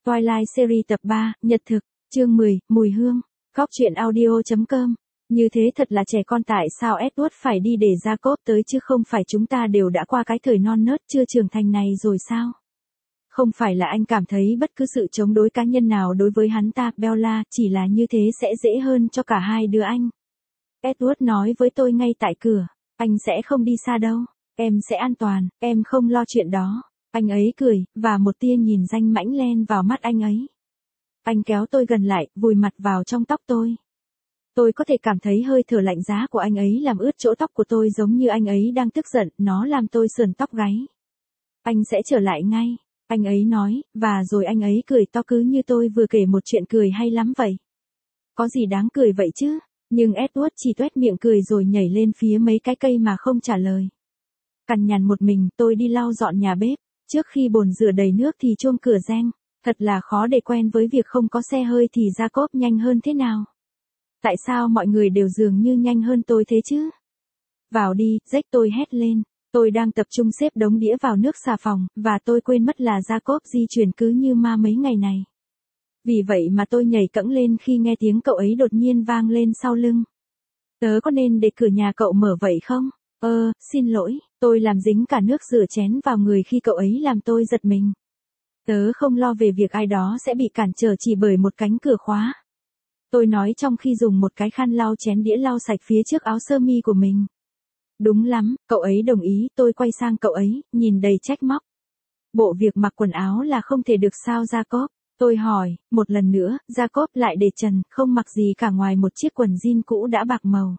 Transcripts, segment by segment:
Twilight series tập 3, Nhật thực, chương 10, mùi hương, Góc truyện audio.com. Như thế thật là trẻ con, tại sao Edward phải đi để Jacob tới chứ không phải chúng ta đều đã qua cái thời non nớt chưa trưởng thành này rồi sao? Không phải là anh cảm thấy bất cứ sự chống đối cá nhân nào đối với hắn ta, Bella, chỉ là như thế sẽ dễ hơn cho cả hai đứa anh. Edward nói với tôi ngay tại cửa, anh sẽ không đi xa đâu, em sẽ an toàn, em không lo chuyện đó. Anh ấy cười, và một tia nhìn danh mãnh len vào mắt anh ấy. Anh kéo tôi gần lại, vùi mặt vào trong tóc tôi. Tôi có thể cảm thấy hơi thở lạnh giá của anh ấy làm ướt chỗ tóc của tôi giống như anh ấy đang tức giận, nó làm tôi sườn tóc gáy. Anh sẽ trở lại ngay, anh ấy nói, và rồi anh ấy cười to cứ như tôi vừa kể một chuyện cười hay lắm vậy. Có gì đáng cười vậy chứ, nhưng Edward chỉ toét miệng cười rồi nhảy lên phía mấy cái cây mà không trả lời. Cằn nhằn một mình, tôi đi lau dọn nhà bếp. Trước khi bồn rửa đầy nước thì chuông cửa reng, thật là khó để quen với việc không có xe hơi thì Jacob nhanh hơn thế nào. Tại sao mọi người đều dường như nhanh hơn tôi thế chứ? Vào đi, Jack, tôi hét lên. Tôi đang tập trung xếp đống đĩa vào nước xà phòng, và tôi quên mất là Jacob di chuyển cứ như ma mấy ngày này. Vì vậy mà tôi nhảy cẫng lên khi nghe tiếng cậu ấy đột nhiên vang lên sau lưng. Tớ có nên để cửa nhà cậu mở vậy không? Xin lỗi, tôi làm dính cả nước rửa chén vào người khi cậu ấy làm tôi giật mình. Tớ không lo về việc ai đó sẽ bị cản trở chỉ bởi một cánh cửa khóa. Tôi nói trong khi dùng một cái khăn lau chén đĩa lau sạch phía trước áo sơ mi của mình. Đúng lắm, cậu ấy đồng ý, tôi quay sang cậu ấy, nhìn đầy trách móc. Bộ việc mặc quần áo là không thể được sao Jacob? Tôi hỏi, một lần nữa, Jacob lại để trần, không mặc gì cả ngoài một chiếc quần jean cũ đã bạc màu.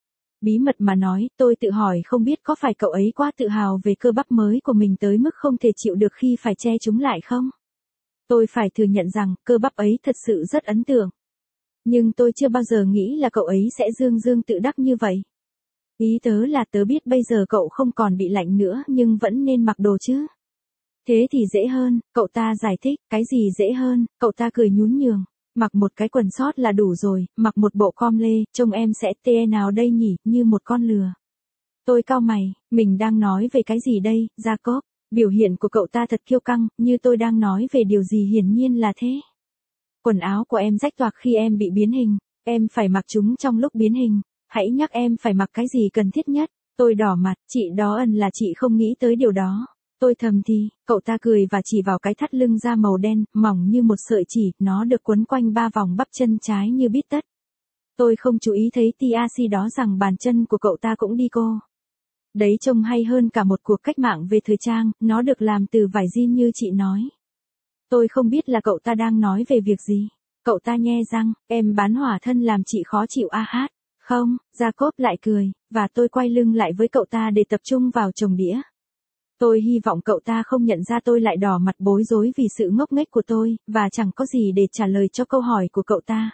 Bí mật mà nói, tôi tự hỏi không biết có phải cậu ấy quá tự hào về cơ bắp mới của mình tới mức không thể chịu được khi phải che chúng lại không? Tôi phải thừa nhận rằng, cơ bắp ấy thật sự rất ấn tượng. Nhưng tôi chưa bao giờ nghĩ là cậu ấy sẽ dương dương tự đắc như vậy. Ý tớ là tớ biết bây giờ cậu không còn bị lạnh nữa nhưng vẫn nên mặc đồ chứ. Thế thì dễ hơn, cậu ta giải thích, cái gì dễ hơn, cậu ta cười nhún nhường. Mặc một cái quần sót là đủ rồi, mặc một bộ com lê, trông em sẽ tê nào đây nhỉ, như một con lừa. Tôi cau mày, mình đang nói về cái gì đây, Jacob? Biểu hiện của cậu ta thật kiêu căng, như tôi đang nói về điều gì hiển nhiên là thế. Quần áo của em rách toạc khi em bị biến hình, em phải mặc chúng trong lúc biến hình, hãy nhắc em phải mặc cái gì cần thiết nhất. Tôi đỏ mặt, chị đó là chị không nghĩ tới điều đó. Tôi thầm thì, cậu ta cười và chỉ vào cái thắt lưng da màu đen, mỏng như một sợi chỉ, nó được quấn quanh 3 vòng bắp chân trái như bít tất. Tôi không chú ý thấy TRC đó rằng bàn chân của cậu ta cũng đi cô. Đấy trông hay hơn cả một cuộc cách mạng về thời trang, nó được làm từ vải jean như chị nói. Tôi không biết là cậu ta đang nói về việc gì. Cậu ta nhe răng, em bán hỏa thân làm chị khó chịu hát. Không, Jacob lại cười, và tôi quay lưng lại với cậu ta để tập trung vào chồng đĩa. Tôi hy vọng cậu ta không nhận ra tôi lại đỏ mặt bối rối vì sự ngốc nghếch của tôi, và chẳng có gì để trả lời cho câu hỏi của cậu ta.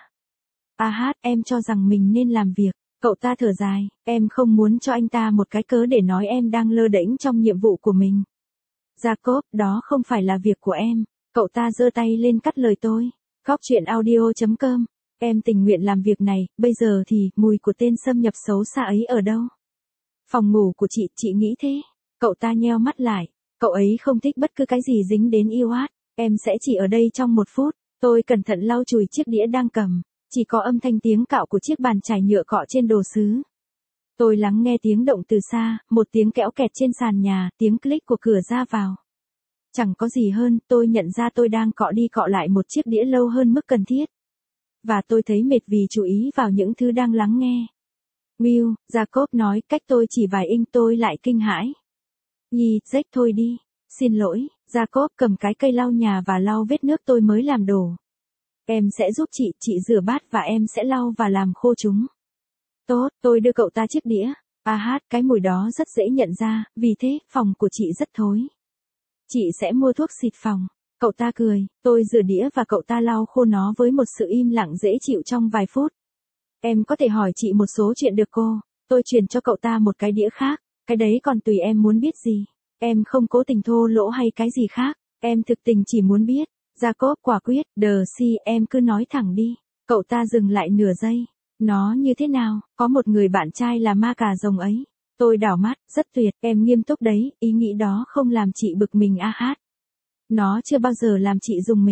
Em cho rằng mình nên làm việc. Cậu ta thở dài, em không muốn cho anh ta một cái cớ để nói em đang lơ đễnh trong nhiệm vụ của mình. Jacob, đó không phải là việc của em. Cậu ta giơ tay lên cắt lời tôi. Góc truyện audio.com. Em tình nguyện làm việc này, bây giờ thì, mùi của tên xâm nhập xấu xa ấy ở đâu? Phòng ngủ của chị nghĩ thế. Cậu ta nheo mắt lại. Cậu ấy không thích bất cứ cái gì dính đến Edward. Em sẽ chỉ ở đây trong 1 phút. Tôi cẩn thận lau chùi chiếc đĩa đang cầm. Chỉ có âm thanh tiếng cạo của chiếc bàn chải nhựa cọ trên đồ sứ. Tôi lắng nghe tiếng động từ xa, một tiếng kẽo kẹt trên sàn nhà, tiếng click của cửa ra vào. Chẳng có gì hơn, tôi nhận ra tôi đang cọ đi cọ lại một chiếc đĩa lâu hơn mức cần thiết. Và tôi thấy mệt vì chú ý vào những thứ đang lắng nghe. Will, Jacob nói, cách tôi chỉ vài inch tôi lại kinh hãi. Jack thôi đi. Xin lỗi, Jacob cầm cái cây lau nhà và lau vết nước tôi mới làm đổ. Em sẽ giúp chị rửa bát và em sẽ lau và làm khô chúng. Tốt, tôi đưa cậu ta chiếc đĩa. Cái mùi đó rất dễ nhận ra, vì thế, phòng của chị rất thối. Chị sẽ mua thuốc xịt phòng. Cậu ta cười, tôi rửa đĩa và cậu ta lau khô nó với một sự im lặng dễ chịu trong vài phút. Em có thể hỏi chị một số chuyện được cô. Tôi chuyển cho cậu ta một cái đĩa khác. Cái đấy còn tùy em muốn biết gì. Em không cố tình thô lỗ hay cái gì khác. Em thực tình chỉ muốn biết. Jacob quả quyết, em cứ nói thẳng đi. Cậu ta dừng lại nửa giây. Nó như thế nào, có một người bạn trai là ma cà rồng ấy. Tôi đảo mắt, rất tuyệt, em nghiêm túc đấy, ý nghĩ đó không làm chị bực mình Nó chưa bao giờ làm chị rùng mình.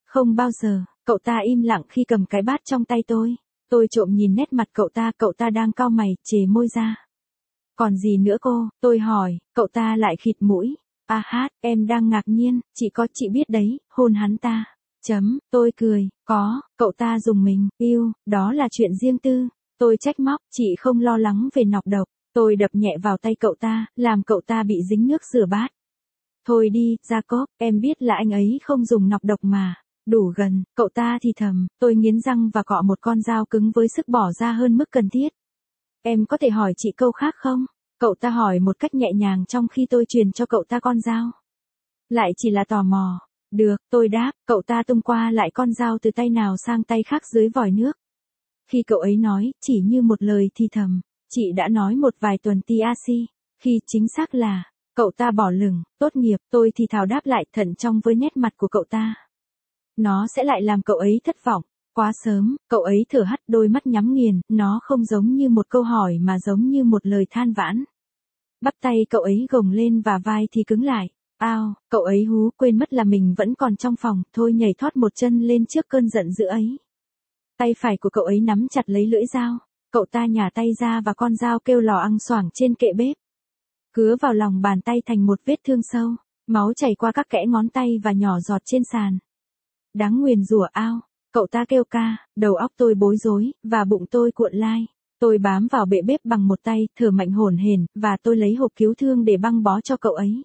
Không bao giờ, cậu ta im lặng khi cầm cái bát trong tay tôi. Tôi trộm nhìn nét mặt cậu ta đang cau mày, chề môi ra. Còn gì nữa cô, tôi hỏi, cậu ta lại khịt mũi. À hát, em đang ngạc nhiên, chị biết đấy, hôn hắn ta. Tôi cười, có, cậu ta dùng mình, yêu, đó là chuyện riêng tư. Tôi trách móc, chị không lo lắng về nọc độc. Tôi đập nhẹ vào tay cậu ta, làm cậu ta bị dính nước rửa bát. Thôi đi, Jacob, em biết là anh ấy không dùng nọc độc mà. Đủ gần, cậu ta thì thầm, tôi nghiến răng và cọ một con dao cứng với sức bỏ ra hơn mức cần thiết. Em có thể hỏi chị câu khác không? Cậu ta hỏi một cách nhẹ nhàng trong khi tôi truyền cho cậu ta con dao. Lại chỉ là tò mò. Được, tôi đáp, cậu ta tung qua lại con dao từ tay nào sang tay khác dưới vòi nước. Khi cậu ấy nói, chỉ như một lời thì thầm, chị đã nói một vài tuần TAC. Khi chính xác là, cậu ta bỏ lửng, tốt nghiệp, tôi thì thào đáp lại thận trọng với nét mặt của cậu ta. Nó sẽ lại làm cậu ấy thất vọng. Quá sớm, cậu ấy thở hắt đôi mắt nhắm nghiền, nó không giống như một câu hỏi mà giống như một lời than vãn. Bắp tay cậu ấy gồng lên và vai thì cứng lại. Ao, cậu ấy hú quên mất là mình vẫn còn trong phòng, thôi nhảy thoát một chân lên trước cơn giận dữ ấy. Tay phải của cậu ấy nắm chặt lấy lưỡi dao. Cậu ta nhả tay ra và con dao kêu lò ăng xoảng trên kệ bếp. Cứa vào lòng bàn tay thành một vết thương sâu. Máu chảy qua các kẽ ngón tay và nhỏ giọt trên sàn. Đáng nguyền rủa ao. Cậu ta kêu ca, đầu óc tôi bối rối, và bụng tôi cuộn lai. Tôi bám vào bệ bếp bằng một tay, thở mạnh hổn hển, và tôi lấy hộp cứu thương để băng bó cho cậu ấy.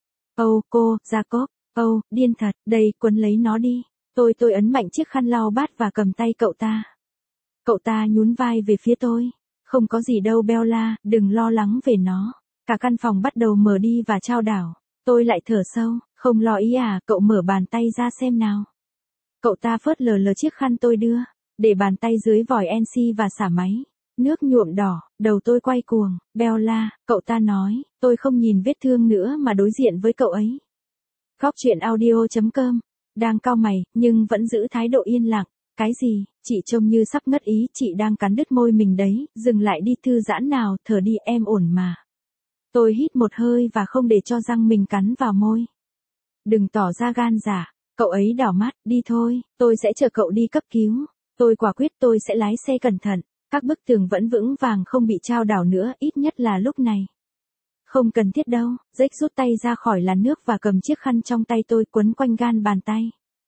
Cô, Jacob, điên thật, đây, quấn lấy nó đi. Tôi ấn mạnh chiếc khăn lau bát và cầm tay cậu ta. Cậu ta nhún vai về phía tôi. Không có gì đâu Bella, đừng lo lắng về nó. Cả căn phòng bắt đầu mở đi và chao đảo. Tôi lại thở sâu, không lo ý à, cậu mở bàn tay ra xem nào. Cậu ta phớt lờ chiếc khăn tôi đưa, để bàn tay dưới vòi NC và xả máy. Nước nhuộm đỏ, đầu tôi quay cuồng. Bella, cậu ta nói, tôi không nhìn vết thương nữa mà đối diện với cậu ấy. Góc chuyện audio.com, đang cau mày, nhưng vẫn giữ thái độ yên lặng. Cái gì, chị trông như sắp ngất ý, chị đang cắn đứt môi mình đấy, dừng lại đi thư giãn nào, thở đi em ổn mà. Tôi hít một hơi và không để cho răng mình cắn vào môi. Đừng tỏ ra gan dạ. Cậu ấy đảo mắt, đi thôi, tôi sẽ chở cậu đi cấp cứu. Tôi quả quyết tôi sẽ lái xe cẩn thận. Các bức tường vẫn vững vàng không bị chao đảo nữa, ít nhất là lúc này. Không cần thiết đâu, Jake rút tay ra khỏi làn nước và cầm chiếc khăn trong tay tôi quấn quanh gan bàn tay.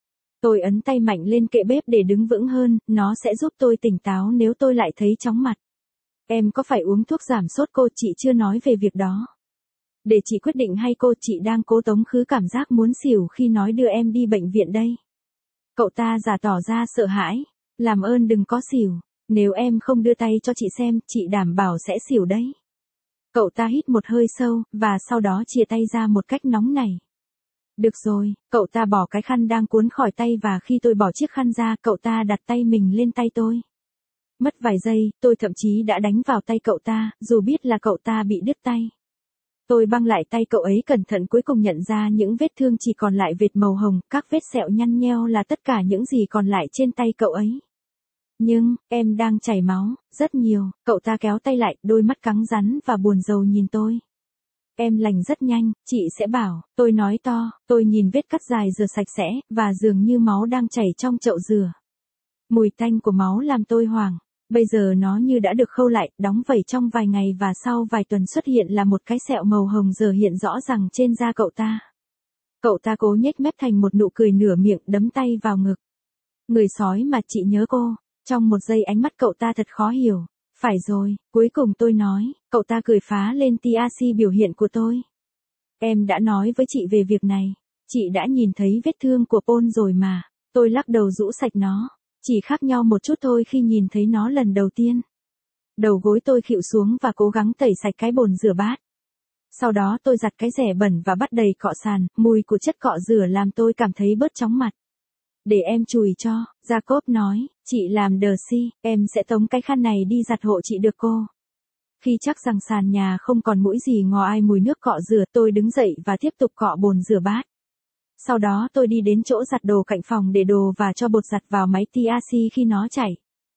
Tôi ấn tay mạnh lên kệ bếp để đứng vững hơn, nó sẽ giúp tôi tỉnh táo nếu tôi lại thấy chóng mặt. Em có phải uống thuốc giảm sốt cô, chị chưa nói về việc đó. Để chị quyết định hay chị đang cố tống khứ cảm giác muốn xỉu khi nói đưa em đi bệnh viện đây. Cậu ta giả tỏ ra sợ hãi. Làm ơn đừng có xỉu. Nếu em không đưa tay cho chị xem, chị đảm bảo sẽ xỉu đấy. Cậu ta hít một hơi sâu, và sau đó chìa tay ra một cách nóng nảy. Được rồi, cậu ta bỏ cái khăn đang cuốn khỏi tay và khi tôi bỏ chiếc khăn ra, cậu ta đặt tay mình lên tay tôi. Mất vài giây, tôi thậm chí đã đánh vào tay cậu ta, dù biết là cậu ta bị đứt tay. Tôi băng lại tay cậu ấy cẩn thận, cuối cùng nhận ra những vết thương chỉ còn lại vệt màu hồng, các vết sẹo nhăn nheo là tất cả những gì còn lại trên tay cậu ấy. Nhưng, em đang chảy máu, rất nhiều, cậu ta kéo tay lại, đôi mắt cắn rắn và buồn rầu nhìn tôi. Em lành rất nhanh, chị sẽ bảo, tôi nói to, tôi nhìn vết cắt dài rửa sạch sẽ, và dường như máu đang chảy trong chậu rửa. Mùi tanh của máu làm tôi hoảng. Bây giờ nó như đã được khâu lại, đóng vảy trong vài ngày và sau vài tuần xuất hiện là một cái sẹo màu hồng giờ hiện rõ ràng trên da cậu ta. Cậu ta cố nhếch mép thành một nụ cười nửa miệng, đấm tay vào ngực. Người sói mà chị nhớ cô. Trong một giây ánh mắt cậu ta thật khó hiểu. Phải rồi, cuối cùng tôi nói, cậu ta cười phá lên TAC biểu hiện của tôi. Em đã nói với chị về việc này. Chị đã nhìn thấy vết thương của Paul rồi mà. Tôi lắc đầu rũ sạch nó. Chỉ khác nhau một chút thôi khi nhìn thấy nó lần đầu tiên. Đầu gối tôi khuỵu xuống và cố gắng tẩy sạch cái bồn rửa bát. Sau đó tôi giặt cái rẻ bẩn và bắt đầy cọ sàn, mùi của chất cọ rửa làm tôi cảm thấy bớt chóng mặt. Để em chùi cho, Jacob nói, chị làm đờ si, em sẽ tống cái khăn này đi giặt hộ chị được cô. Khi chắc rằng sàn nhà không còn mũi gì ngò ai mùi nước cọ rửa, tôi đứng dậy và tiếp tục cọ bồn rửa bát. Sau đó tôi đi đến chỗ giặt đồ cạnh phòng để đồ và cho bột giặt vào máy TAC khi nó chảy.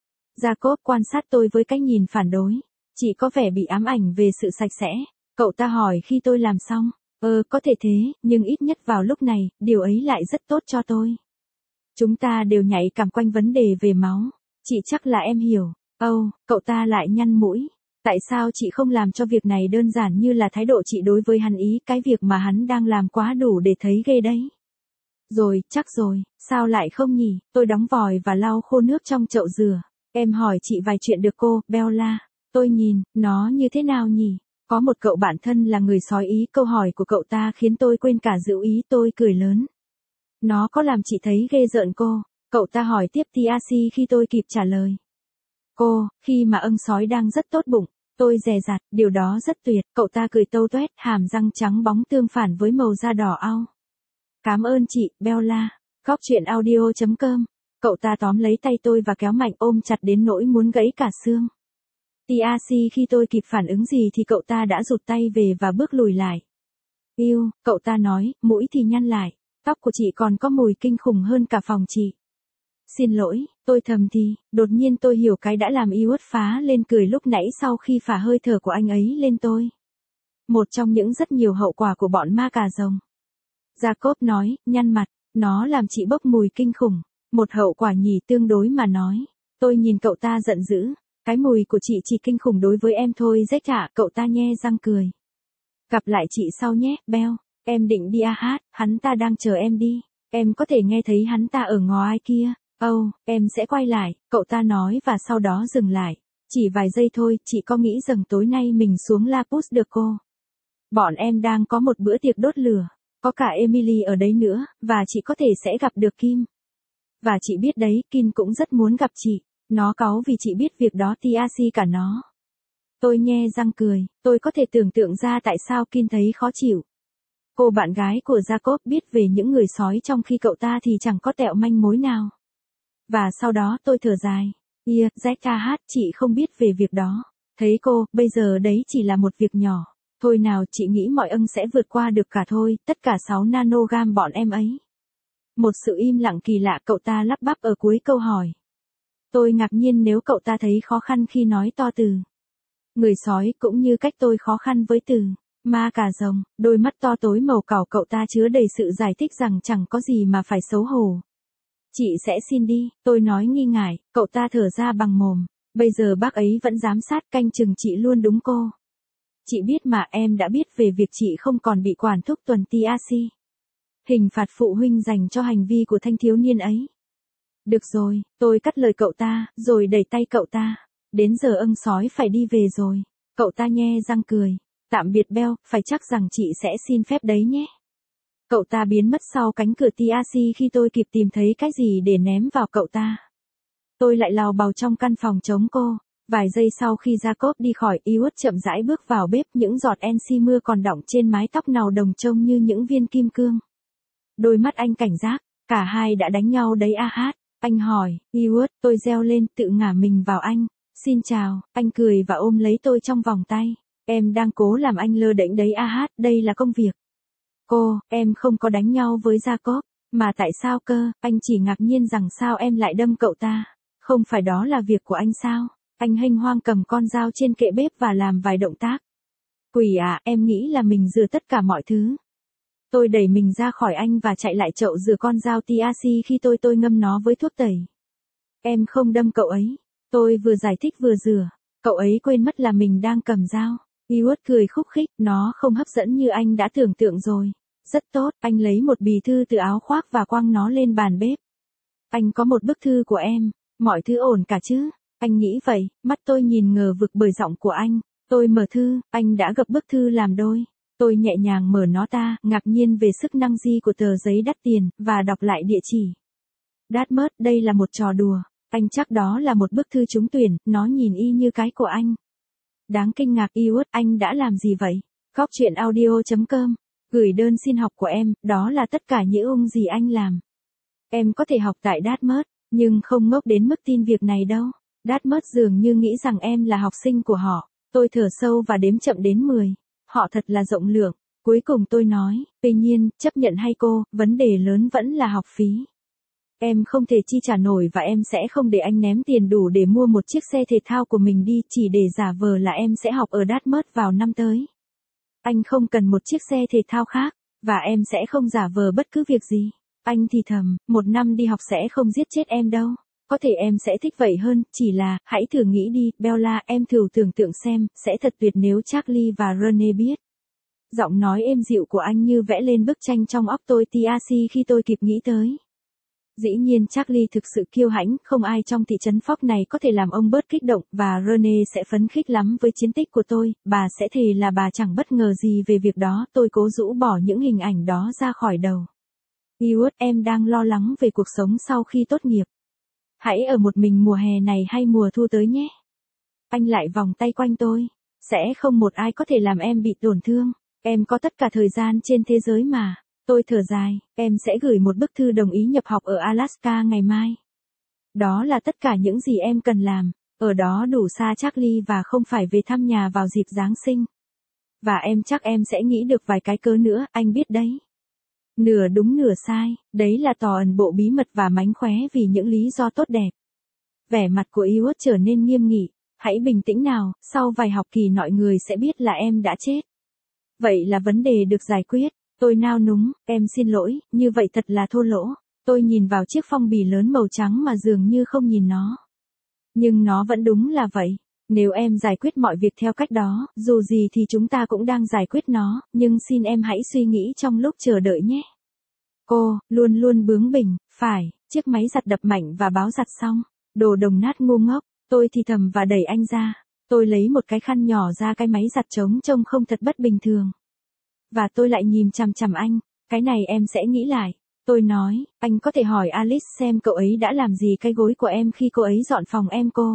Jacob quan sát tôi với cái nhìn phản đối. Chị có vẻ bị ám ảnh về sự sạch sẽ. Cậu ta hỏi khi tôi làm xong. Có thể thế, nhưng ít nhất vào lúc này, điều ấy lại rất tốt cho tôi. Chúng ta đều nhảy cảm quanh vấn đề về máu. Chị chắc là em hiểu. Cậu ta lại nhăn mũi. Tại sao chị không làm cho việc này đơn giản như là thái độ chị đối với hắn ý, cái việc mà hắn đang làm quá đủ để thấy ghê đấy. Rồi, chắc rồi, sao lại không nhỉ? Tôi đóng vòi và lau khô nước trong chậu rửa. Em hỏi chị vài chuyện được cô, Bella. Tôi nhìn, nó như thế nào nhỉ? Có một cậu bạn thân là người sói ý, câu hỏi của cậu ta khiến tôi quên cả giữ ý, tôi cười lớn. Nó có làm chị thấy ghê rợn cô? Cậu ta hỏi tiếp TRC khi tôi kịp trả lời. Cô, khi mà ưng sói đang rất tốt bụng, tôi dè dặt, điều đó rất tuyệt. Cậu ta cười tâu toét, hàm răng trắng bóng tương phản với màu da đỏ au. Cảm ơn chị, Bella. Góc chuyện audio.com. Cậu ta tóm lấy tay tôi và kéo mạnh ôm chặt đến nỗi muốn gãy cả xương. TRC khi tôi kịp phản ứng gì thì cậu ta đã rụt tay về và bước lùi lại. Yêu, cậu ta nói, mũi thì nhăn lại. Tóc của chị còn có mùi kinh khủng hơn cả phòng chị. Xin lỗi, tôi thầm thì, đột nhiên tôi hiểu cái đã làm Iốt phá lên cười lúc nãy sau khi phả hơi thở của anh ấy lên tôi. Một trong những rất nhiều hậu quả của bọn ma cà rồng. Jacob nói, nhăn mặt, nó làm chị bốc mùi kinh khủng. Một hậu quả nhỉ, tương đối mà nói. Tôi nhìn cậu ta giận dữ. Cái mùi của chị chỉ kinh khủng đối với em thôi rách ạ, cậu ta nhe răng cười. Gặp lại chị sau nhé, Bell. Em định đi hát, hắn ta đang chờ em đi. Em có thể nghe thấy hắn ta ở ngoài kia. Em sẽ quay lại, cậu ta nói và sau đó dừng lại. Chỉ vài giây thôi, chị có nghĩ rằng tối nay mình xuống La Puz được cô? Bọn em đang có một bữa tiệc đốt lửa. Có cả Emily ở đấy nữa, và chị có thể sẽ gặp được Kim. Và chị biết đấy, Kim cũng rất muốn gặp chị. Nó cáu vì chị biết việc đó TRC cả nó. Tôi nhe răng cười, tôi có thể tưởng tượng ra tại sao Kim thấy khó chịu. Cô bạn gái của Jacob biết về những người sói trong khi cậu ta thì chẳng có tẹo manh mối nào. Và sau đó tôi thở dài. Jack, chị không biết về việc đó. Thấy cô, bây giờ đấy chỉ là một việc nhỏ. Thôi nào, chị nghĩ mọi ưng sẽ vượt qua được cả thôi, tất cả 6 nanogam bọn em ấy. Một sự im lặng kỳ lạ, cậu ta lắp bắp ở cuối câu hỏi. Tôi ngạc nhiên nếu cậu ta thấy khó khăn khi nói to từ người sói, cũng như cách tôi khó khăn với từ ma cà rồng. Đôi mắt to tối màu cỏ cậu ta chứa đầy sự giải thích rằng chẳng có gì mà phải xấu hổ. Chị sẽ xin đi, tôi nói nghi ngại, cậu ta thở ra bằng mồm. Bây giờ bác ấy vẫn giám sát canh chừng chị luôn đúng cô. Chị biết mà, em đã biết về việc chị không còn bị quản thúc tuần TRC. Hình phạt phụ huynh dành cho hành vi của thanh thiếu niên ấy. Được rồi, tôi cắt lời cậu ta, rồi đẩy tay cậu ta. Đến giờ ưng sói phải đi về rồi. Cậu ta nhe răng cười. Tạm biệt Bell, phải chắc rằng chị sẽ xin phép đấy nhé. Cậu ta biến mất sau cánh cửa TRC khi tôi kịp tìm thấy cái gì để ném vào cậu ta. Tôi lại lào bào trong căn phòng chống cô. Vài giây sau khi Jacob đi khỏi, Iốt chậm rãi bước vào bếp, những giọt NC mưa còn đọng trên mái tóc nào đồng trông như những viên kim cương. Đôi mắt anh cảnh giác, cả hai đã đánh nhau đấy hát. Anh hỏi, Iốt, tôi reo lên, tự ngả mình vào anh. Xin chào, anh cười và ôm lấy tôi trong vòng tay. Em đang cố làm anh lơ đễnh đấy hát, đây là công việc. Em không có đánh nhau với Jacob, mà tại sao cơ, anh chỉ ngạc nhiên rằng sao em lại đâm cậu ta. Không phải đó là việc của anh sao? Anh hênh hoang cầm con dao trên kệ bếp và làm vài động tác. Quỷ à, em nghĩ là mình rửa tất cả mọi thứ. Tôi đẩy mình ra khỏi anh và chạy lại chậu rửa con dao TRC khi tôi ngâm nó với thuốc tẩy. Em không đâm cậu ấy. Tôi vừa giải thích vừa rửa. Cậu ấy quên mất là mình đang cầm dao. Iốt cười khúc khích, nó không hấp dẫn như anh đã tưởng tượng rồi. Rất tốt, anh lấy một bì thư từ áo khoác và quăng nó lên bàn bếp. Anh có một bức thư của em, mọi thứ ổn cả chứ? Anh nghĩ vậy, mắt tôi nhìn ngờ vực bởi giọng của anh. Tôi mở thư, anh đã gập bức thư làm đôi. Tôi nhẹ nhàng mở nó ra, ngạc nhiên về sức năng di của tờ giấy đắt tiền, và đọc lại địa chỉ. Dartmouth, đây là một trò đùa. Anh chắc đó là một bức thư trúng tuyển, nó nhìn y như cái của anh. Đáng kinh ngạc Iốt, anh đã làm gì vậy? Góc chuyện audio.com. Gửi đơn xin học của em, đó là tất cả những gì anh làm. Em có thể học tại Dartmouth, nhưng không ngốc đến mức tin việc này đâu. Dartmouth dường như nghĩ rằng em là học sinh của họ. Tôi thở sâu và đếm chậm đến 10. Họ thật là rộng lượng. Cuối cùng tôi nói, tuy nhiên, chấp nhận hay cô, vấn đề lớn vẫn là học phí. Em không thể chi trả nổi và em sẽ không để anh ném tiền đủ để mua một chiếc xe thể thao của mình đi chỉ để giả vờ là em sẽ học ở Dartmouth vào năm tới. Anh không cần một chiếc xe thể thao khác, và em sẽ không giả vờ bất cứ việc gì. Anh thì thầm, 1 năm đi học sẽ không giết chết em đâu. Có thể em sẽ thích vậy hơn, chỉ là, hãy thử nghĩ đi, Bella, em thử tưởng tượng xem, sẽ thật tuyệt nếu Charlie và Rene biết. Giọng nói êm dịu của anh như vẽ lên bức tranh trong óc tôi khi tôi kịp nghĩ tới. Dĩ nhiên Charlie thực sự kiêu hãnh, không ai trong thị trấn Fox này có thể làm ông bớt kích động, và Rene sẽ phấn khích lắm với chiến tích của tôi, bà sẽ thề là bà chẳng bất ngờ gì về việc đó, tôi cố rũ bỏ những hình ảnh đó ra khỏi đầu. Ewart, em đang lo lắng về cuộc sống sau khi tốt nghiệp. Hãy ở một mình mùa hè này hay mùa thu tới nhé. Anh lại vòng tay quanh tôi. Sẽ không một ai có thể làm em bị tổn thương. Em có tất cả thời gian trên thế giới mà. Tôi thở dài, em sẽ gửi một bức thư đồng ý nhập học ở Alaska ngày mai. Đó là tất cả những gì em cần làm. Ở đó đủ xa Charlie và không phải về thăm nhà vào dịp Giáng sinh. Và chắc em sẽ nghĩ được vài cái cớ nữa, anh biết đấy. Nửa đúng nửa sai, đấy là tỏ ẩn bộ bí mật và mánh khóe vì những lý do tốt đẹp. Vẻ mặt của Ewart trở nên nghiêm nghị, hãy bình tĩnh nào, sau vài học kỳ mọi người sẽ biết là em đã chết. Vậy là vấn đề được giải quyết, tôi nao núng, em xin lỗi, như vậy thật là thô lỗ. Tôi nhìn vào chiếc phong bì lớn màu trắng mà dường như không nhìn nó. Nhưng nó vẫn đúng là vậy. Nếu em giải quyết mọi việc theo cách đó, dù gì thì chúng ta cũng đang giải quyết nó, nhưng xin em hãy suy nghĩ trong lúc chờ đợi nhé. Cô, luôn luôn bướng bỉnh, phải, chiếc máy giặt đập mạnh và báo giặt xong. Đồ đồng nát ngu ngốc, tôi thì thầm và đẩy anh ra. Tôi lấy một cái khăn nhỏ ra cái máy giặt trông không thật bất bình thường. Và tôi lại nhìn chằm chằm anh, cái này em sẽ nghĩ lại. Tôi nói, anh có thể hỏi Alice xem cậu ấy đã làm gì cái gối của em khi cô ấy dọn phòng em cô.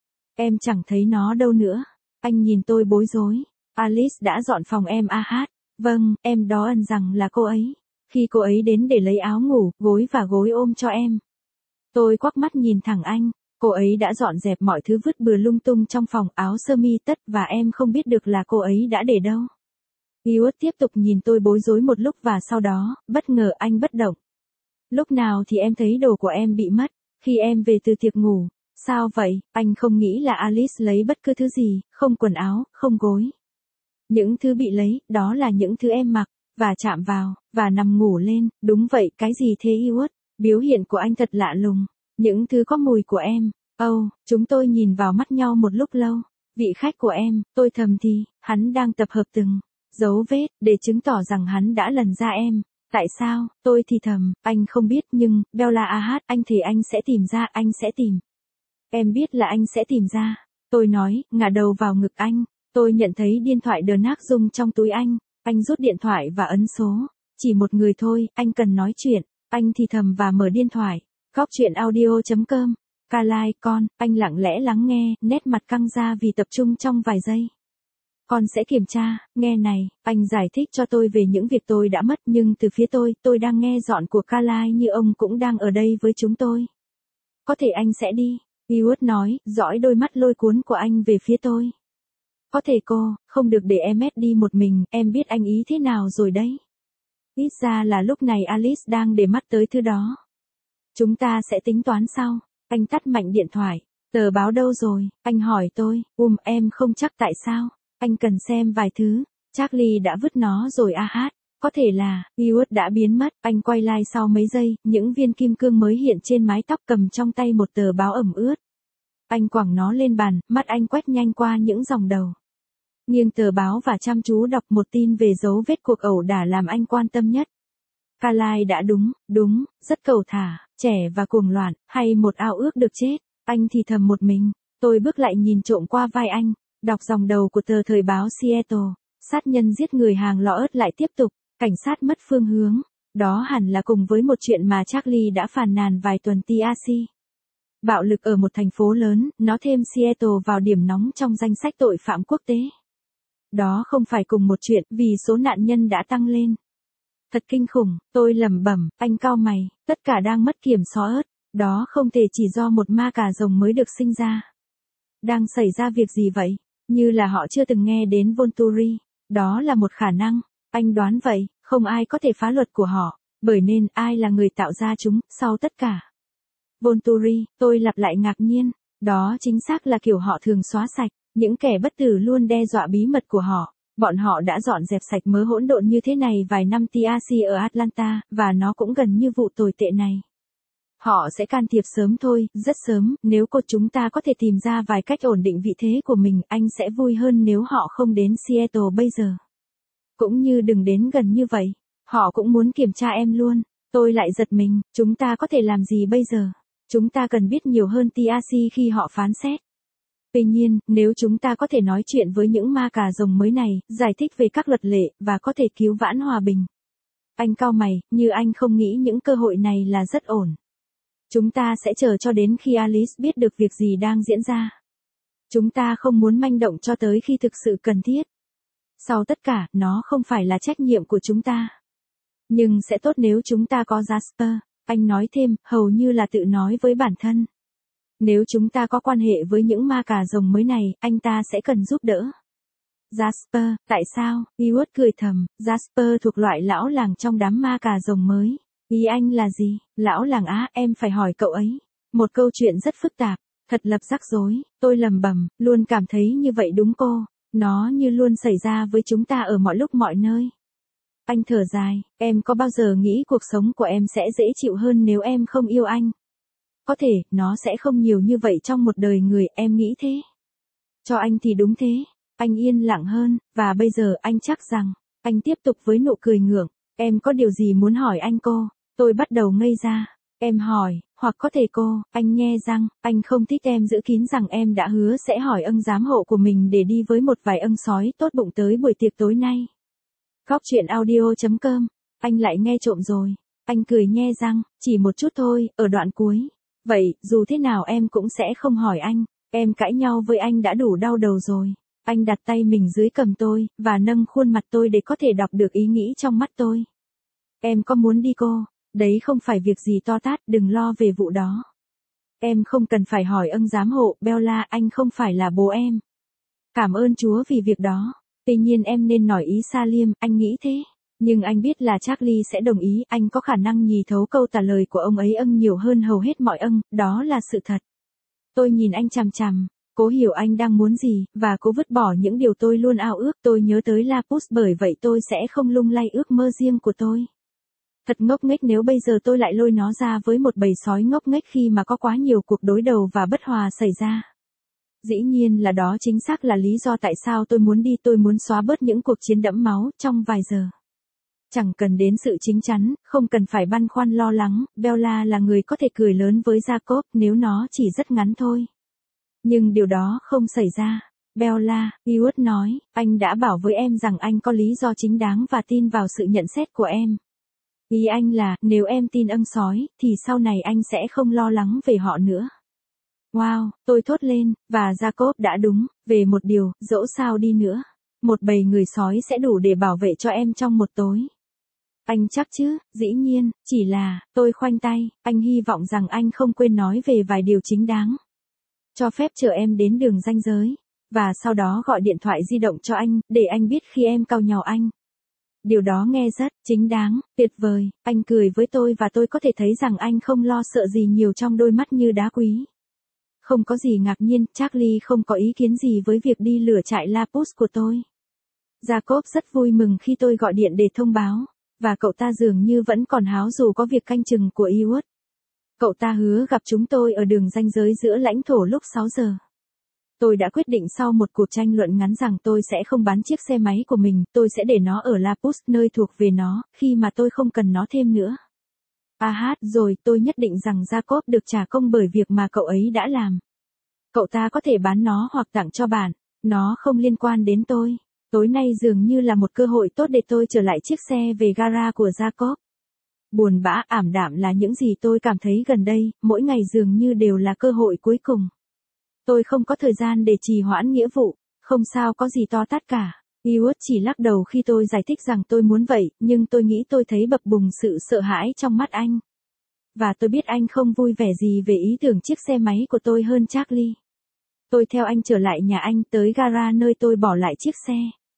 Em chẳng thấy nó đâu nữa. Anh nhìn tôi bối rối. Alice đã dọn phòng em hát. Vâng, em đó ẩn rằng là cô ấy. Khi cô ấy đến để lấy áo ngủ, gối và gối ôm cho em. Tôi quắc mắt nhìn thẳng anh. Cô ấy đã dọn dẹp mọi thứ vứt bừa lung tung trong phòng, áo sơ mi tất, và em không biết được là cô ấy đã để đâu. Ewart tiếp tục nhìn tôi bối rối một lúc và sau đó, bất ngờ anh bất động. Lúc nào thì em thấy đồ của em bị mất, khi em về từ tiệc ngủ. Sao vậy, anh không nghĩ là Alice lấy bất cứ thứ gì, không quần áo, không gối. Những thứ bị lấy, đó là những thứ em mặc, và chạm vào, và nằm ngủ lên, đúng vậy, cái gì thế Ewart? Biểu hiện của anh thật lạ lùng. Những thứ có mùi của em. Chúng tôi nhìn vào mắt nhau một lúc lâu. Vị khách của em, tôi thầm thì, hắn đang tập hợp từng dấu vết, để chứng tỏ rằng hắn đã lần ra em. Tại sao, tôi thì thầm, anh không biết nhưng, Bella anh thì anh sẽ tìm ra, anh sẽ tìm. Em biết là anh sẽ tìm ra. Tôi nói, ngả đầu vào ngực anh. Tôi nhận thấy điện thoại Dnak rung trong túi anh. Anh rút điện thoại và ấn số. Chỉ một người thôi, anh cần nói chuyện. Anh thì thầm và mở điện thoại. Góc chuyện audio.com. Carly, con, anh lặng lẽ lắng nghe, nét mặt căng ra vì tập trung trong vài giây. Con sẽ kiểm tra, nghe này, anh giải thích cho tôi về những việc tôi đã mất nhưng từ phía tôi đang nghe dọn của Carly như ông cũng đang ở đây với chúng tôi. Có thể anh sẽ đi, Ewart nói, dõi đôi mắt lôi cuốn của anh về phía tôi. Có thể cô, không được để em đi một mình, em biết anh ý thế nào rồi đấy. Ít ra là lúc này Alice đang để mắt tới thứ đó. Chúng ta sẽ tính toán sau. Anh tắt mạnh điện thoại. Tờ báo đâu rồi? Anh hỏi tôi. Em không chắc tại sao. Anh cần xem vài thứ. Charlie đã vứt nó rồi Có thể là, Ewart đã biến mất. Anh quay lại sau mấy giây, những viên kim cương mới hiện trên mái tóc cầm trong tay một tờ báo ẩm ướt. Anh quẳng nó lên bàn, mắt anh quét nhanh qua những dòng đầu. Nghiêng tờ báo và chăm chú đọc một tin về dấu vết cuộc ẩu đả làm anh quan tâm nhất. Carly đã đúng, rất cầu thả, trẻ và cuồng loạn, hay một ao ước được chết. Anh thì thầm một mình. Tôi bước lại nhìn trộm qua vai anh, đọc dòng đầu của tờ thời báo Seattle. Sát nhân giết người hàng lọ ớt lại tiếp tục, cảnh sát mất phương hướng. Đó hẳn là cùng với một chuyện mà Charlie đã phàn nàn vài tuần Bạo lực ở một thành phố lớn, nó thêm Seattle vào điểm nóng trong danh sách tội phạm quốc tế. Đó không phải cùng một chuyện vì số nạn nhân đã tăng lên. Thật kinh khủng, tôi lẩm bẩm, anh cau mày, tất cả đang mất kiểm soát. Đó không thể chỉ do một ma cà rồng mới được sinh ra. Đang xảy ra việc gì vậy? Như là họ chưa từng nghe đến Volturi. Đó là một khả năng. Anh đoán vậy, không ai có thể phá luật của họ. Bởi nên ai là người tạo ra chúng, sau tất cả. Volturi, tôi lặp lại ngạc nhiên. Đó chính xác là kiểu họ thường xóa sạch. Những kẻ bất tử luôn đe dọa bí mật của họ. Bọn họ đã dọn dẹp sạch mớ hỗn độn như thế này vài năm TRC ở Atlanta, và nó cũng gần như vụ tồi tệ này. Họ sẽ can thiệp sớm thôi, rất sớm, nếu chúng ta có thể tìm ra vài cách ổn định vị thế của mình, anh sẽ vui hơn nếu họ không đến Seattle bây giờ. Cũng như đừng đến gần như vậy. Họ cũng muốn kiểm tra em luôn. Tôi lại giật mình, chúng ta có thể làm gì bây giờ? Chúng ta cần biết nhiều hơn TRC khi họ phán xét. Tuy nhiên, nếu chúng ta có thể nói chuyện với những ma cà rồng mới này, giải thích về các luật lệ, và có thể cứu vãn hòa bình. Anh cau mày, như anh không nghĩ những cơ hội này là rất ổn. Chúng ta sẽ chờ cho đến khi Alice biết được việc gì đang diễn ra. Chúng ta không muốn manh động cho tới khi thực sự cần thiết. Sau tất cả, nó không phải là trách nhiệm của chúng ta. Nhưng sẽ tốt nếu chúng ta có Jasper, anh nói thêm, hầu như là tự nói với bản thân. Nếu chúng ta có quan hệ với những ma cà rồng mới này, anh ta sẽ cần giúp đỡ. Jasper, tại sao? Ewart cười thầm, Jasper thuộc loại lão làng trong đám ma cà rồng mới. Ý anh là gì? Lão làng á, em phải hỏi cậu ấy. Một câu chuyện rất phức tạp, thật lập rắc rối, tôi lầm bầm, luôn cảm thấy như vậy đúng cô. Nó như luôn xảy ra với chúng ta ở mọi lúc mọi nơi. Anh thở dài, em có bao giờ nghĩ cuộc sống của em sẽ dễ chịu hơn nếu em không yêu anh? Có thể, nó sẽ không nhiều như vậy trong một đời người, em nghĩ thế. Cho anh thì đúng thế. Anh yên lặng hơn, và bây giờ anh chắc rằng, anh tiếp tục với nụ cười ngượng. Em có điều gì muốn hỏi anh cô? Tôi bắt đầu ngây ra. Em hỏi, hoặc có thể cô, anh nhe răng, anh không thích em giữ kín rằng em đã hứa sẽ hỏi ân giám hộ của mình để đi với một vài ân sói tốt bụng tới buổi tiệc tối nay. Góc chuyện audio.com, anh lại nghe trộm rồi. Anh cười nhe răng, chỉ một chút thôi, ở đoạn cuối. Vậy, dù thế nào em cũng sẽ không hỏi anh. Em cãi nhau với anh đã đủ đau đầu rồi. Anh đặt tay mình dưới cằm tôi, và nâng khuôn mặt tôi để có thể đọc được ý nghĩ trong mắt tôi. Em có muốn đi cô? Đấy không phải việc gì to tát, đừng lo về vụ đó. Em không cần phải hỏi ân giám hộ, Bella, anh không phải là bố em. Cảm ơn Chúa vì việc đó. Tuy nhiên em nên nói ý Salim, anh nghĩ thế. Nhưng anh biết là Charlie sẽ đồng ý, anh có khả năng nhì thấu câu trả lời của ông ấy nhiều hơn hầu hết mọi đó là sự thật. Tôi nhìn anh chằm chằm, cố hiểu anh đang muốn gì, và cố vứt bỏ những điều tôi luôn ao ước. Tôi nhớ tới Lapus, bởi vậy tôi sẽ không lung lay ước mơ riêng của tôi. Thật ngốc nghếch nếu bây giờ tôi lại lôi nó ra với một bầy sói ngốc nghếch khi mà có quá nhiều cuộc đối đầu và bất hòa xảy ra. Dĩ nhiên là đó chính xác là lý do tại sao tôi muốn đi, tôi muốn xóa bớt những cuộc chiến đẫm máu trong vài giờ. Chẳng cần đến sự chín chắn, không cần phải băn khoăn lo lắng, Bella là người có thể cười lớn với Jacob nếu nó chỉ rất ngắn thôi. Nhưng điều đó không xảy ra. Bella, Ewart nói, anh đã bảo với em rằng anh có lý do chính đáng và tin vào sự nhận xét của em. Ý anh là, nếu em tin ân sói, thì sau này anh sẽ không lo lắng về họ nữa. Wow, tôi thốt lên, và Jacob đã đúng, về một điều, dẫu sao đi nữa. Một bầy người sói sẽ đủ để bảo vệ cho em trong một tối. Anh chắc chứ, dĩ nhiên, chỉ là, tôi khoanh tay, anh hy vọng rằng anh không quên nói về vài điều chính đáng. Cho phép chờ em đến đường ranh giới, và sau đó gọi điện thoại di động cho anh, để anh biết khi em cau nhàu anh. Điều đó nghe rất chính đáng, tuyệt vời, anh cười với tôi và tôi có thể thấy rằng anh không lo sợ gì nhiều trong đôi mắt như đá quý. Không có gì ngạc nhiên, Charlie không có ý kiến gì với việc đi lửa trại Lapus của tôi. Jacob rất vui mừng khi tôi gọi điện để thông báo, và cậu ta dường như vẫn còn háo dù có việc canh chừng của Ewart. Cậu ta hứa gặp chúng tôi ở đường ranh giới giữa lãnh thổ lúc 6 giờ. Tôi đã quyết định sau một cuộc tranh luận ngắn rằng tôi sẽ không bán chiếc xe máy của mình, tôi sẽ để nó ở Lapus, nơi thuộc về nó, khi mà tôi không cần nó thêm nữa. Rồi, tôi nhất định rằng Jacob được trả công bởi việc mà cậu ấy đã làm. Cậu ta có thể bán nó hoặc tặng cho bạn, nó không liên quan đến tôi. Tối nay dường như là một cơ hội tốt để tôi trở lại chiếc xe về gara của Jacob. Buồn bã, ảm đạm là những gì tôi cảm thấy gần đây, mỗi ngày dường như đều là cơ hội cuối cùng. Tôi không có thời gian để trì hoãn nghĩa vụ, không sao có gì to tát cả. Ewart chỉ lắc đầu khi tôi giải thích rằng tôi muốn vậy, nhưng tôi nghĩ tôi thấy bập bùng sự sợ hãi trong mắt anh. Và tôi biết anh không vui vẻ gì về ý tưởng chiếc xe máy của tôi hơn Charlie. Tôi theo anh trở lại nhà anh tới gara nơi tôi bỏ lại chiếc xe.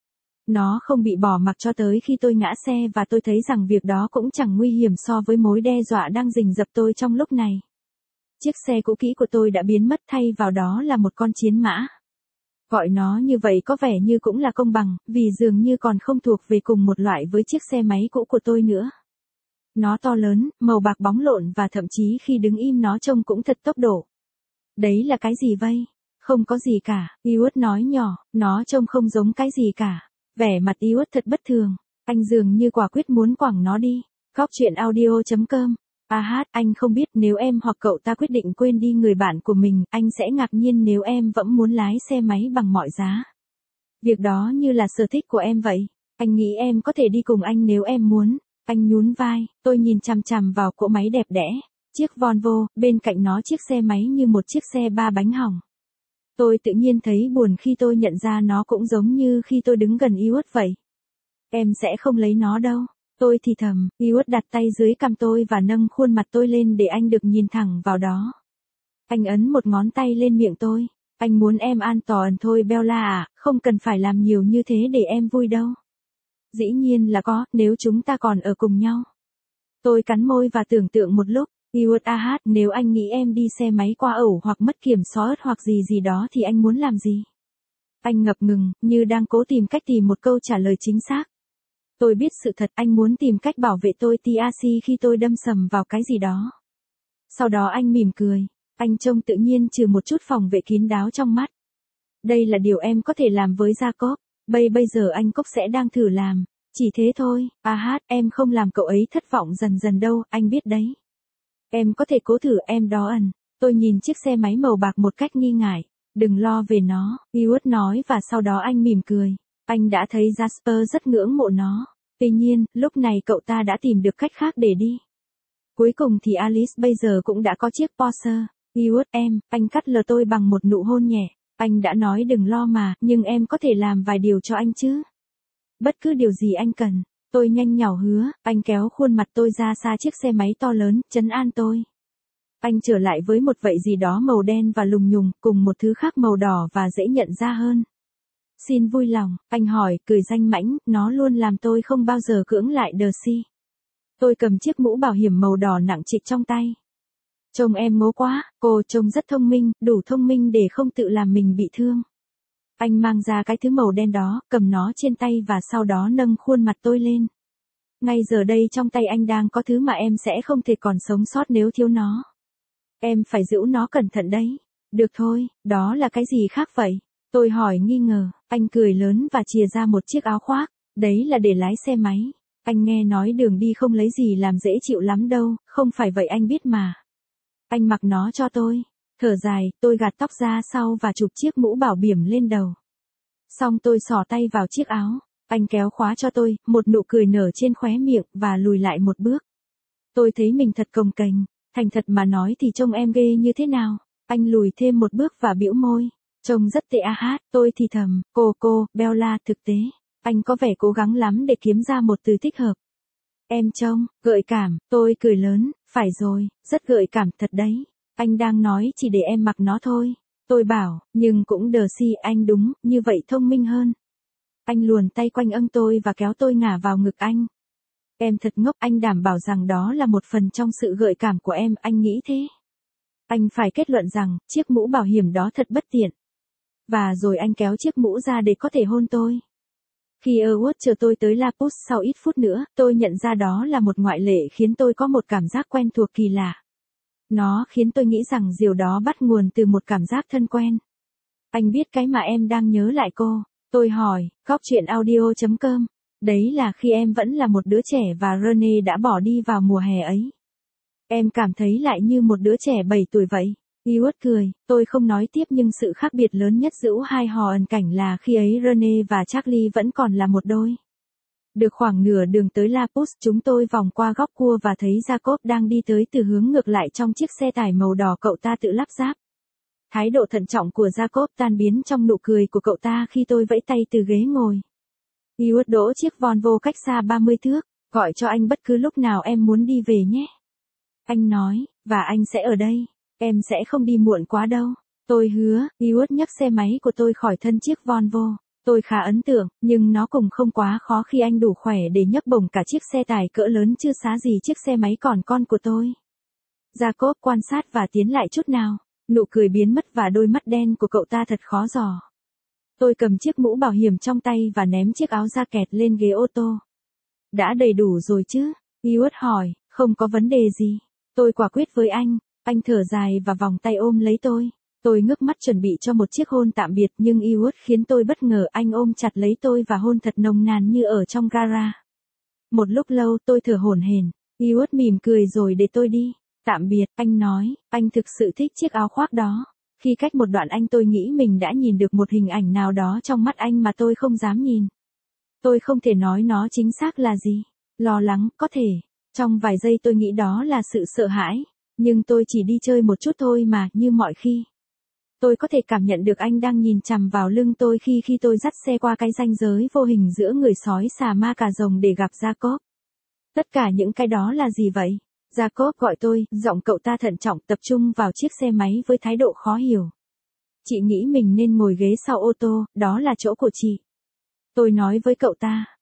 Nó không bị bỏ mặc cho tới khi tôi ngã xe và tôi thấy rằng việc đó cũng chẳng nguy hiểm so với mối đe dọa đang rình rập tôi trong lúc này. Chiếc xe cũ kỹ của tôi đã biến mất, thay vào đó là một con chiến mã. Gọi nó như vậy có vẻ như cũng là công bằng, vì dường như còn không thuộc về cùng một loại với chiếc xe máy cũ của tôi nữa. Nó to lớn, màu bạc bóng lộn và thậm chí khi đứng im nó trông cũng thật tốc độ. Đấy là cái gì vây? Không có gì cả, Iuất nói nhỏ, nó trông không giống cái gì cả. Vẻ mặt Iuất thật bất thường, anh dường như quả quyết muốn quẳng nó đi. Góc chuyện audio.com. Anh không biết nếu em hoặc cậu ta quyết định quên đi người bạn của mình, anh sẽ ngạc nhiên nếu em vẫn muốn lái xe máy bằng mọi giá. Việc đó như là sở thích của em vậy. Anh nghĩ em có thể đi cùng anh nếu em muốn. Anh nhún vai, tôi nhìn chằm chằm vào cỗ máy đẹp đẽ. Chiếc Volvo, bên cạnh nó chiếc xe máy như một chiếc xe ba bánh hỏng. Tôi tự nhiên thấy buồn khi tôi nhận ra nó cũng giống như khi tôi đứng gần Iuất vậy. Em sẽ không lấy nó đâu. Tôi thì thầm, Iuất đặt tay dưới cằm tôi và nâng khuôn mặt tôi lên để anh được nhìn thẳng vào đó. Anh ấn một ngón tay lên miệng tôi. Anh muốn em an toàn thôi Bella à, không cần phải làm nhiều như thế để em vui đâu. Dĩ nhiên là có, nếu chúng ta còn ở cùng nhau. Tôi cắn môi và tưởng tượng một lúc, Iuất nếu anh nghĩ em đi xe máy qua ẩu hoặc mất kiểm soát hoặc gì đó thì anh muốn làm gì? Anh ngập ngừng, như đang cố tìm cách tìm một câu trả lời chính xác. Tôi biết sự thật, anh muốn tìm cách bảo vệ tôi TAC khi tôi đâm sầm vào cái gì đó. Sau đó anh mỉm cười, anh trông tự nhiên trừ một chút phòng vệ kín đáo trong mắt. Đây là điều em có thể làm với Jacob, bây giờ anh Cốc sẽ đang thử làm, chỉ thế thôi, em không làm cậu ấy thất vọng dần dần đâu, anh biết đấy. Em có thể cố thử em đó ẩn. Tôi nhìn chiếc xe máy màu bạc một cách nghi ngại. Đừng lo về nó, Iuất nói và sau đó anh mỉm cười. Anh đã thấy Jasper rất ngưỡng mộ nó. Tuy nhiên, lúc này cậu ta đã tìm được cách khác để đi. Cuối cùng thì Alice bây giờ cũng đã có chiếc Porsche. Iuất em, anh cắt lời tôi bằng một nụ hôn nhẹ. Anh đã nói đừng lo mà, nhưng em có thể làm vài điều cho anh chứ. Bất cứ điều gì anh cần. Tôi nhanh nhảu hứa, anh kéo khuôn mặt tôi ra xa chiếc xe máy to lớn, trấn an tôi. Anh trở lại với một vậy gì đó màu đen và lùng nhùng, cùng một thứ khác màu đỏ và dễ nhận ra hơn. Xin vui lòng, anh hỏi, cười danh mãnh, nó luôn làm tôi không bao giờ cưỡng lại Darcy. Tôi cầm chiếc mũ bảo hiểm màu đỏ nặng trịch trong tay. Trông em ngố quá, cô trông rất thông minh, đủ thông minh để không tự làm mình bị thương. Anh mang ra cái thứ màu đen đó, cầm nó trên tay và sau đó nâng khuôn mặt tôi lên. Ngay giờ đây trong tay anh đang có thứ mà em sẽ không thể còn sống sót nếu thiếu nó. Em phải giữ nó cẩn thận đấy. Được thôi, đó là cái gì khác vậy? Tôi hỏi nghi ngờ, anh cười lớn và chìa ra một chiếc áo khoác. Đấy là để lái xe máy. Anh nghe nói đường đi không lấy gì làm dễ chịu lắm đâu, không phải vậy anh biết mà. Anh mặc nó cho tôi. Thở dài, tôi gạt tóc ra sau và chụp chiếc mũ bảo hiểm lên đầu. Xong tôi xỏ tay vào chiếc áo. Anh kéo khóa cho tôi, một nụ cười nở trên khóe miệng và lùi lại một bước. Tôi thấy mình thật cồng kềnh, thành thật mà nói thì trông em ghê như thế nào. Anh lùi thêm một bước và bĩu môi. Trông rất tệ tôi thì thầm, cô, Bella, thực tế. Anh có vẻ cố gắng lắm để kiếm ra một từ thích hợp. Em trông, gợi cảm, tôi cười lớn, phải rồi, rất gợi cảm thật đấy. Anh đang nói chỉ để em mặc nó thôi. Tôi bảo, nhưng cũng Darcy anh đúng, như vậy thông minh hơn. Anh luồn tay quanh âng tôi và kéo tôi ngả vào ngực anh. Em thật ngốc, anh đảm bảo rằng đó là một phần trong sự gợi cảm của em, anh nghĩ thế. Anh phải kết luận rằng, chiếc mũ bảo hiểm đó thật bất tiện. Và rồi anh kéo chiếc mũ ra để có thể hôn tôi. Khi Earwood chờ tôi tới La Pousse sau ít phút nữa, tôi nhận ra đó là một ngoại lệ khiến tôi có một cảm giác quen thuộc kỳ lạ. Nó khiến tôi nghĩ rằng điều đó bắt nguồn từ một cảm giác thân quen. Anh biết cái mà em đang nhớ lại cô. Tôi hỏi, góc chuyện audio.com. Đấy là khi em vẫn là một đứa trẻ và Rene đã bỏ đi vào mùa hè ấy. Em cảm thấy lại như một đứa trẻ 7 tuổi vậy. Iuất cười, tôi không nói tiếp nhưng sự khác biệt lớn nhất giữa hai họ ẩn cảnh là khi ấy Rene và Charlie vẫn còn là một đôi. Được khoảng nửa đường tới La Pousse chúng tôi vòng qua góc cua và thấy Jacob đang đi tới từ hướng ngược lại trong chiếc xe tải màu đỏ cậu ta tự lắp ráp. Thái độ thận trọng của Jacob tan biến trong nụ cười của cậu ta khi tôi vẫy tay từ ghế ngồi. Iuất đỗ chiếc Volvo cách xa 30 thước, gọi cho anh bất cứ lúc nào em muốn đi về nhé. Anh nói, và anh sẽ ở đây, em sẽ không đi muộn quá đâu. Tôi hứa, Iuất nhấc xe máy của tôi khỏi thân chiếc Volvo. Tôi khá ấn tượng, nhưng nó cũng không quá khó khi anh đủ khỏe để nhấc bổng cả chiếc xe tải cỡ lớn chưa xá gì chiếc xe máy còn con của tôi. Jacob quan sát và tiến lại chút nào. Nụ cười biến mất và đôi mắt đen của cậu ta thật khó dò. Tôi cầm chiếc mũ bảo hiểm trong tay và ném chiếc áo jacket lên ghế ô tô. Đã đầy đủ rồi chứ? Ewart hỏi, không có vấn đề gì. Tôi quả quyết với anh thở dài và vòng tay ôm lấy tôi. Tôi ngước mắt chuẩn bị cho một chiếc hôn tạm biệt nhưng Ewart khiến tôi bất ngờ, anh ôm chặt lấy tôi và hôn thật nồng nàn như ở trong gara. Một lúc lâu tôi thở hổn hển. Ewart mỉm cười rồi để tôi đi. Tạm biệt, anh nói, anh thực sự thích chiếc áo khoác đó. Khi cách một đoạn tôi nghĩ mình đã nhìn được một hình ảnh nào đó trong mắt anh mà tôi không dám nhìn. Tôi không thể nói nó chính xác là gì. Lo lắng, có thể. Trong vài giây tôi nghĩ đó là sự sợ hãi. Nhưng tôi chỉ đi chơi một chút thôi mà, như mọi khi. Tôi có thể cảm nhận được anh đang nhìn chằm vào lưng tôi khi tôi dắt xe qua cái ranh giới vô hình giữa người sói xà ma cà rồng để gặp Jacob. Tất cả những cái đó là gì vậy? Jacob gọi tôi, giọng cậu ta thận trọng tập trung vào chiếc xe máy với thái độ khó hiểu. Chị nghĩ mình nên ngồi ghế sau ô tô, đó là chỗ của chị. Tôi nói với cậu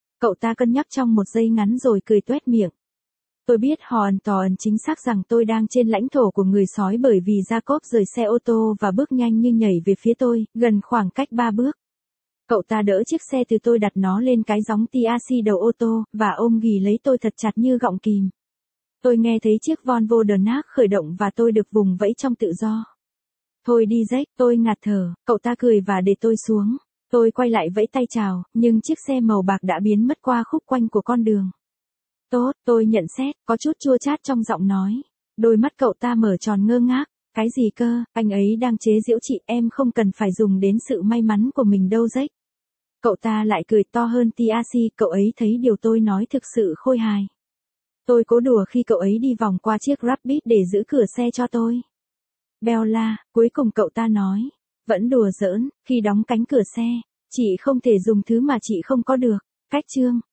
ta cân nhắc trong một giây ngắn rồi cười toét miệng. Tôi biết hoàn toàn chính xác rằng tôi đang trên lãnh thổ của người sói bởi vì Jacob rời xe ô tô và bước nhanh như nhảy về phía tôi, gần khoảng cách 3 bước. Cậu ta đỡ chiếc xe từ tôi đặt nó lên cái gióng TRC đầu ô tô, và ôm ghì lấy tôi thật chặt như gọng kìm. Tôi nghe thấy chiếc Volvo Danac khởi động và tôi được vùng vẫy trong tự do. Thôi đi Jack, tôi ngạt thở, cậu ta cười và để tôi xuống. Tôi quay lại vẫy tay chào, nhưng chiếc xe màu bạc đã biến mất qua khúc quanh của con đường. Tốt, tôi nhận xét, có chút chua chát trong giọng nói. Đôi mắt cậu ta mở tròn ngơ ngác. Cái gì cơ, anh ấy đang chế giễu chị, em không cần phải dùng đến sự may mắn của mình đâu Jack. Cậu ta lại cười to hơn TRC, cậu ấy thấy điều tôi nói thực sự khôi hài. Tôi cố đùa khi cậu ấy đi vòng qua chiếc Rapid để giữ cửa xe cho tôi. Bella, cuối cùng cậu ta nói. Vẫn đùa giỡn, khi đóng cánh cửa xe, chị không thể dùng thứ mà chị không có được. Cách chương.